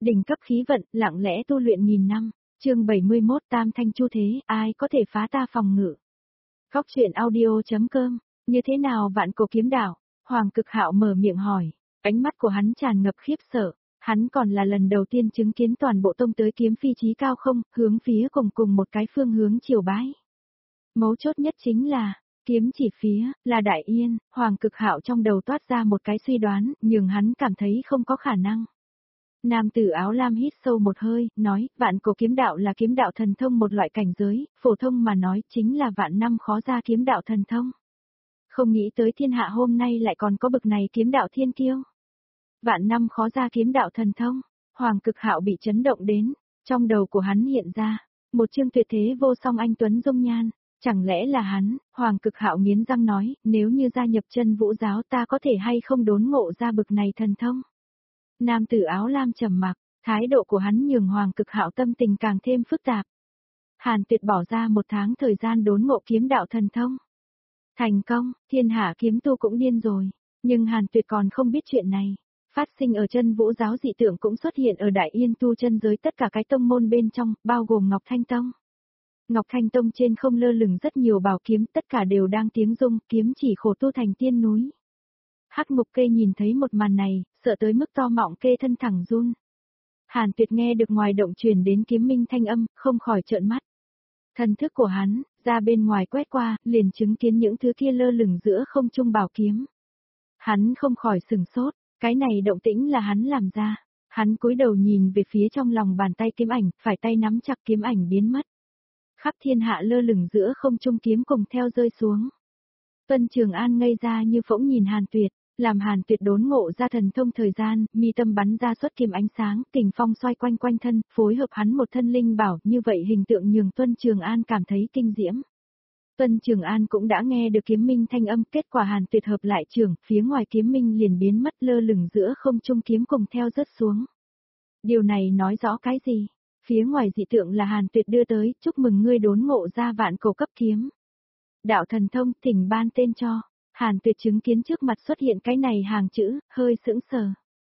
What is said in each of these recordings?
đỉnh cấp khí vận, lặng lẽ tu luyện nghìn năm. Chương 71 Tam thanh chu thế, ai có thể phá ta phòng ngự. Góc truyện audio.com, như thế nào vạn cổ kiếm đạo? Hoàng Cực Hạo mở miệng hỏi, ánh mắt của hắn tràn ngập khiếp sợ, hắn còn là lần đầu tiên chứng kiến toàn bộ tông tới kiếm phi chí cao không, hướng phía cùng một cái phương hướng chiều bái. Mấu chốt nhất chính là, kiếm chỉ phía, là Đại Yên. Hoàng Cực Hạo trong đầu toát ra một cái suy đoán, nhưng hắn cảm thấy không có khả năng. Nam tử áo lam hít sâu một hơi, nói, vạn cổ kiếm đạo là kiếm đạo thần thông một loại cảnh giới, phổ thông mà nói chính là vạn năm khó ra kiếm đạo thần thông. Không nghĩ tới thiên hạ hôm nay lại còn có bực này kiếm đạo thiên kiêu. Vạn năm khó ra kiếm đạo thần thông, Hoàng Cực Hạo bị chấn động đến, trong đầu của hắn hiện ra, một chương tuyệt thế vô song anh tuấn dung nhan, chẳng lẽ là hắn? Hoàng Cực Hạo nghiến răng nói, nếu như gia nhập Chân Vũ giáo ta có thể hay không đốn ngộ ra bực này thần thông. Nam tử áo lam trầm mặc, thái độ của hắn nhường Hoàng Cực Hạo tâm tình càng thêm phức tạp. Hàn Tuyệt bỏ ra 1 tháng thời gian đốn ngộ kiếm đạo thần thông. Thành công, thiên hạ kiếm tu cũng điên rồi, nhưng Hàn Tuyệt còn không biết chuyện này. Phát sinh ở Chân Vũ giáo dị tượng cũng xuất hiện ở Đại Yên tu chân giới tất cả cái tông môn bên trong, bao gồm Ngọc Thanh Tông. Ngọc Thanh Tông trên không lơ lửng rất nhiều bảo kiếm, tất cả đều đang tiếng rung, kiếm chỉ khổ tu thành tiên núi. Hắc Ngục Kê nhìn thấy một màn này, sợ tới mức to mọng kê thân thẳng run. Hàn Tuyệt nghe được ngoài động truyền đến kiếm minh thanh âm, không khỏi trợn mắt. Thần thức của hắn, ra bên ngoài quét qua, liền chứng kiến những thứ kia lơ lửng giữa không trung bảo kiếm. Hắn không khỏi sừng sốt, cái này động tĩnh là hắn làm ra. Hắn cúi đầu nhìn về phía trong lòng bàn tay kiếm ảnh, phải tay nắm chặt kiếm ảnh biến mất. Khắp thiên hạ lơ lửng giữa không trung kiếm cùng theo rơi xuống. Tuân Trường An ngây ra như phỗng nhìn Hàn Tuyệt, làm Hàn Tuyệt đốn ngộ ra thần thông thời gian, mi tâm bắn ra xuất kiếm ánh sáng, kình phong xoay quanh quanh thân, phối hợp hắn một thân linh bảo, như vậy hình tượng nhường Tuân Trường An cảm thấy kinh diễm. Tuân Trường An cũng đã nghe được kiếm minh thanh âm, kết quả Hàn Tuyệt hợp lại trường, phía ngoài kiếm minh liền biến mất lơ lửng giữa không trung kiếm cùng theo rớt xuống. Điều này nói rõ cái gì? Phía ngoài dị tượng là Hàn Tuyệt đưa tới, chúc mừng ngươi đốn ngộ ra vạn cổ cấp kiếm. Đạo thần thông, thỉnh ban tên cho. Hàn Tuyệt chứng kiến trước mặt xuất hiện cái này hàng chữ, hơi sững sờ.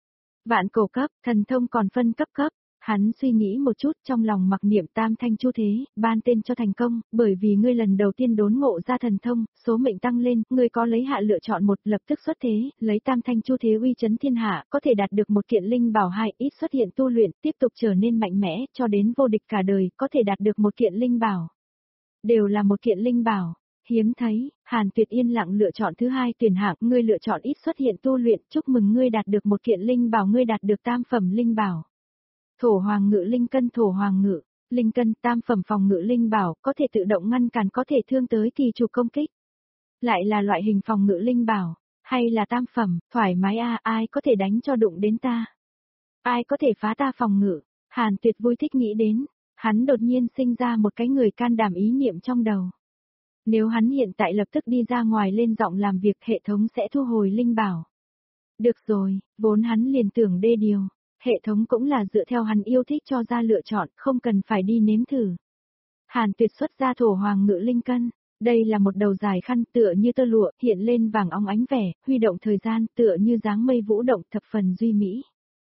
Vạn cổ cấp, thần thông còn phân cấp cấp. Hắn suy nghĩ một chút, trong lòng mặc niệm tam thanh chu thế, ban tên cho thành công, bởi vì ngươi lần đầu tiên đốn ngộ ra thần thông, số mệnh tăng lên, ngươi có lấy hạ lựa chọn một, lập tức xuất thế, lấy tam thanh chu thế uy chấn thiên hạ, có thể đạt được một kiện linh bảo 2, ít xuất hiện tu luyện, tiếp tục trở nên mạnh mẽ, cho đến vô địch cả đời, có thể đạt được một kiện linh bảo. Đều là một kiện linh bảo. Hiếm thấy, Hàn Tuyệt yên lặng lựa chọn thứ 2 tuyển hạng, ngươi lựa chọn ít xuất hiện tu luyện, chúc mừng ngươi đạt được một kiện linh bảo, ngươi đạt được tam phẩm linh bảo. Thổ Hoàng Ngự Linh Cân, Thổ Hoàng Ngự, Linh Cân, tam phẩm phòng ngự linh bảo, có thể tự động ngăn cản có thể thương tới kỳ chủ công kích. Lại là loại hình phòng ngự linh bảo, hay là tam phẩm, thoải mái ai có thể đánh cho đụng đến ta? Ai có thể phá ta phòng ngự? Hàn Tuyệt vui thích nghĩ đến, hắn đột nhiên sinh ra một cái người can đảm ý niệm trong đầu. Nếu hắn hiện tại lập tức đi ra ngoài lên giọng làm việc, hệ thống sẽ thu hồi linh bảo. Được rồi, vốn hắn liền tưởng đê điều. Hệ thống cũng là dựa theo hắn yêu thích cho ra lựa chọn, không cần phải đi nếm thử. Hàn Tuyệt xuất ra Thổ Hoàng Ngự Linh Cân, đây là một đầu dài khăn tựa như tơ lụa, hiện lên vàng óng ánh vẻ, huy động thời gian tựa như dáng mây vũ động thập phần duy mỹ.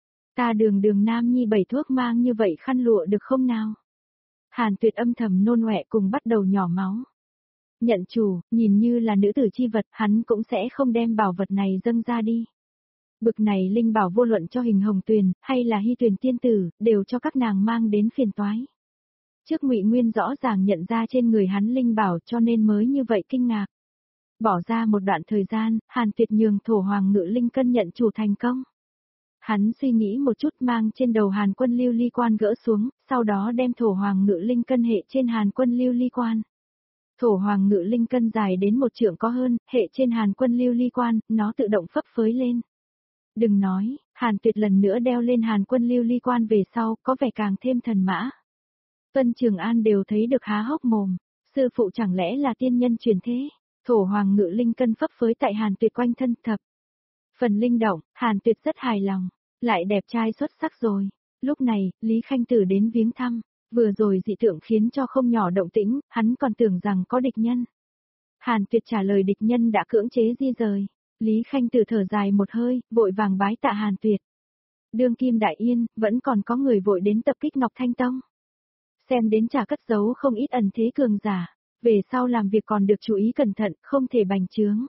Ta đường nam nhi 7 thuốc mang như vậy khăn lụa được không nào? Hàn Tuyệt âm thầm nôn ọe cùng bắt đầu nhỏ máu. Nhận chủ, nhìn như là nữ tử chi vật, hắn cũng sẽ không đem bảo vật này dâng ra đi. Bực này linh bảo vô luận cho Hình Hồng Tuyền, hay là Hy Tuyền tiên tử, đều cho các nàng mang đến phiền toái. Trước Ngụy Nguyên rõ ràng nhận ra trên người hắn linh bảo cho nên mới như vậy kinh ngạc. Bỏ ra một đoạn thời gian, Hàn Tuyệt nhường Thổ Hoàng Ngự Linh Cân nhận chủ thành công. Hắn suy nghĩ một chút mang trên đầu Hàn Quân Lưu Ly Quan gỡ xuống, sau đó đem Thổ Hoàng Ngự Linh Cân hệ trên Hàn Quân Lưu Ly Quan. Thổ Hoàng Ngự Linh Cân dài đến 1 trượng có hơn, hệ trên Hàn Quân Lưu Ly Quan, nó tự động phấp phới lên. Đừng nói, Hàn Tuyệt lần nữa đeo lên Hàn Quân Lưu Ly Quan về sau, có vẻ càng thêm thần mã. Tuân Trường An đều thấy được há hốc mồm, sư phụ chẳng lẽ là tiên nhân truyền thế? Thổ Hoàng Ngự Linh Cân phấp phới tại Hàn Tuyệt quanh thân thập. Phần linh động, Hàn Tuyệt rất hài lòng, lại đẹp trai xuất sắc rồi. Lúc này, Lý Khanh Tử đến viếng thăm, vừa rồi dị tượng khiến cho không nhỏ động tĩnh, hắn còn tưởng rằng có địch nhân. Hàn Tuyệt trả lời địch nhân đã cưỡng chế di rời. Lý Khanh Tử thở dài một hơi, vội vàng bái tạ Hàn Tuyệt. Đương kim Đại Yên, vẫn còn có người vội đến tập kích Ngọc Thanh Tông. Xem đến chả cất giấu không ít ẩn thế cường giả, về sau làm việc còn được chú ý cẩn thận, không thể bành trướng.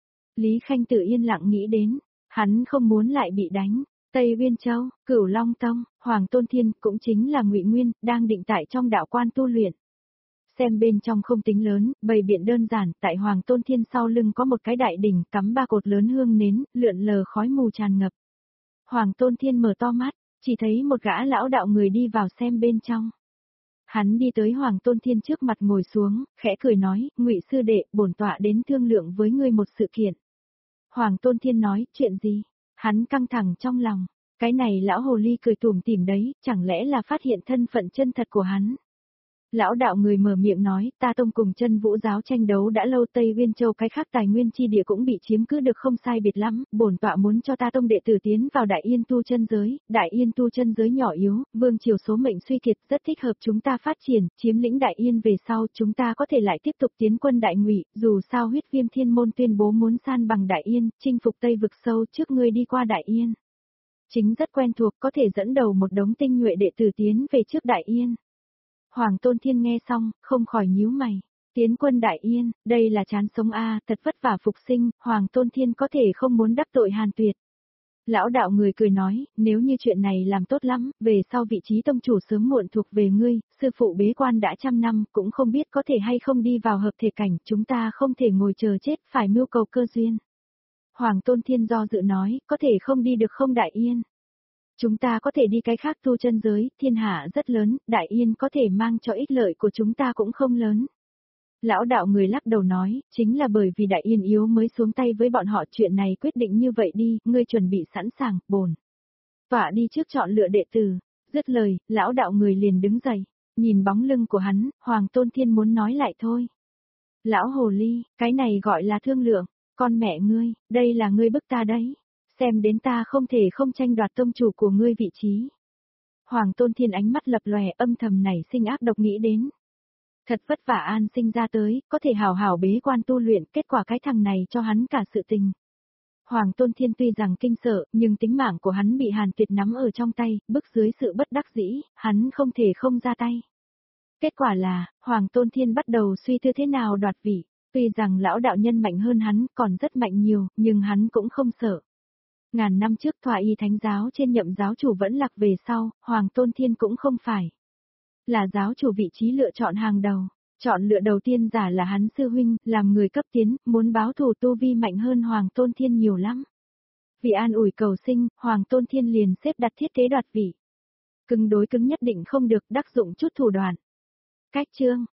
Lý Khanh tự yên lặng nghĩ đến, hắn không muốn lại bị đánh. Tây Uyên Châu, Cửu Long Tông, Hoàng Tôn Thiên cũng chính là Ngụy Nguyên, đang định tại trong đạo quan tu luyện. Xem bên trong không tính lớn, bày biện đơn giản, tại Hoàng Tôn Thiên sau lưng có một cái đại đỉnh, cắm 3 cột lớn hương nến, lượn lờ khói mù tràn ngập. Hoàng Tôn Thiên mở to mắt, chỉ thấy một gã lão đạo người đi vào xem bên trong. Hắn đi tới Hoàng Tôn Thiên trước mặt ngồi xuống, khẽ cười nói, Ngụy sư đệ, bổn tọa đến thương lượng với ngươi một sự kiện. Hoàng Tôn Thiên nói, chuyện gì? Hắn căng thẳng trong lòng, cái này lão hồ ly cười tủm tỉm đấy, chẳng lẽ là phát hiện thân phận chân thật của hắn. Lão đạo người mở miệng nói, ta tông cùng chân vũ giáo tranh đấu đã lâu, Tây Uyên Châu cái khác tài nguyên chi địa cũng bị chiếm cứ được không sai biệt lắm, bổn tọa muốn cho ta tông đệ tử tiến vào Đại Yên tu chân giới, Đại Yên tu chân giới nhỏ yếu, vương triều số mệnh suy kiệt, rất thích hợp chúng ta phát triển, chiếm lĩnh Đại Yên về sau chúng ta có thể lại tiếp tục tiến quân Đại Ngụy, dù sao Huyết Viêm Thiên Môn tuyên bố muốn san bằng Đại Yên, chinh phục Tây vực sâu, trước ngươi đi qua Đại Yên. Chính rất quen thuộc, có thể dẫn đầu một đống tinh nhuệ đệ tử tiến về trước Đại Yên. Hoàng Tôn Thiên nghe xong, không khỏi nhíu mày. Tiến quân Đại Yên, đây là chán sống a, thật vất vả phục sinh, Hoàng Tôn Thiên có thể không muốn đắc tội Hàn Tuyệt. Lão đạo người cười nói, nếu như chuyện này làm tốt lắm, về sau vị trí tông chủ sớm muộn thuộc về ngươi, sư phụ bế quan đã 100 năm, cũng không biết có thể hay không đi vào hợp thể cảnh, chúng ta không thể ngồi chờ chết, phải mưu cầu cơ duyên. Hoàng Tôn Thiên do dự nói, có thể không đi được không Đại Yên. Chúng ta có thể đi cái khác tu chân giới, thiên hạ rất lớn, Đại Yên có thể mang cho ích lợi của chúng ta cũng không lớn. Lão đạo người lắc đầu nói, chính là bởi vì Đại Yên yếu mới xuống tay với bọn họ, chuyện này quyết định như vậy đi, ngươi chuẩn bị sẵn sàng, bổn tọa đi trước chọn lựa đệ tử. Dứt lời, lão đạo người liền đứng dậy, nhìn bóng lưng của hắn, Hoàng Tôn Thiên muốn nói lại thôi. Lão hồ ly, cái này gọi là thương lượng, con mẹ ngươi, đây là ngươi bức ta đấy. Xem đến ta không thể không tranh đoạt tông chủ của ngươi vị trí. Hoàng Tôn Thiên ánh mắt lập lòe, âm thầm nảy sinh ác độc nghĩ đến. Thật vất vả an sinh ra tới, có thể hào hào bế quan tu luyện, kết quả cái thằng này cho hắn cả sự tình. Hoàng Tôn Thiên tuy rằng kinh sợ, nhưng tính mạng của hắn bị Hàn Tuyệt nắm ở trong tay, bức dưới sự bất đắc dĩ, hắn không thể không ra tay. Kết quả là, Hoàng Tôn Thiên bắt đầu suy tư thế nào đoạt vị, tuy rằng lão đạo nhân mạnh hơn hắn, còn rất mạnh nhiều, nhưng hắn cũng không sợ. Ngàn năm trước Thoa Y Thánh giáo trên nhậm giáo chủ vẫn lạc về sau, Hoàng Tôn Thiên cũng không phải là giáo chủ vị trí lựa chọn hàng đầu. Chọn lựa đầu tiên giả là hắn sư huynh, làm người cấp tiến, muốn báo thù tu vi mạnh hơn Hoàng Tôn Thiên nhiều lắm. Vì an ủi cầu sinh, Hoàng Tôn Thiên liền xếp đặt thiết kế đoạt vị. Cứng đối cứng nhất định không được, đắc dụng chút thủ đoạn. Cách chương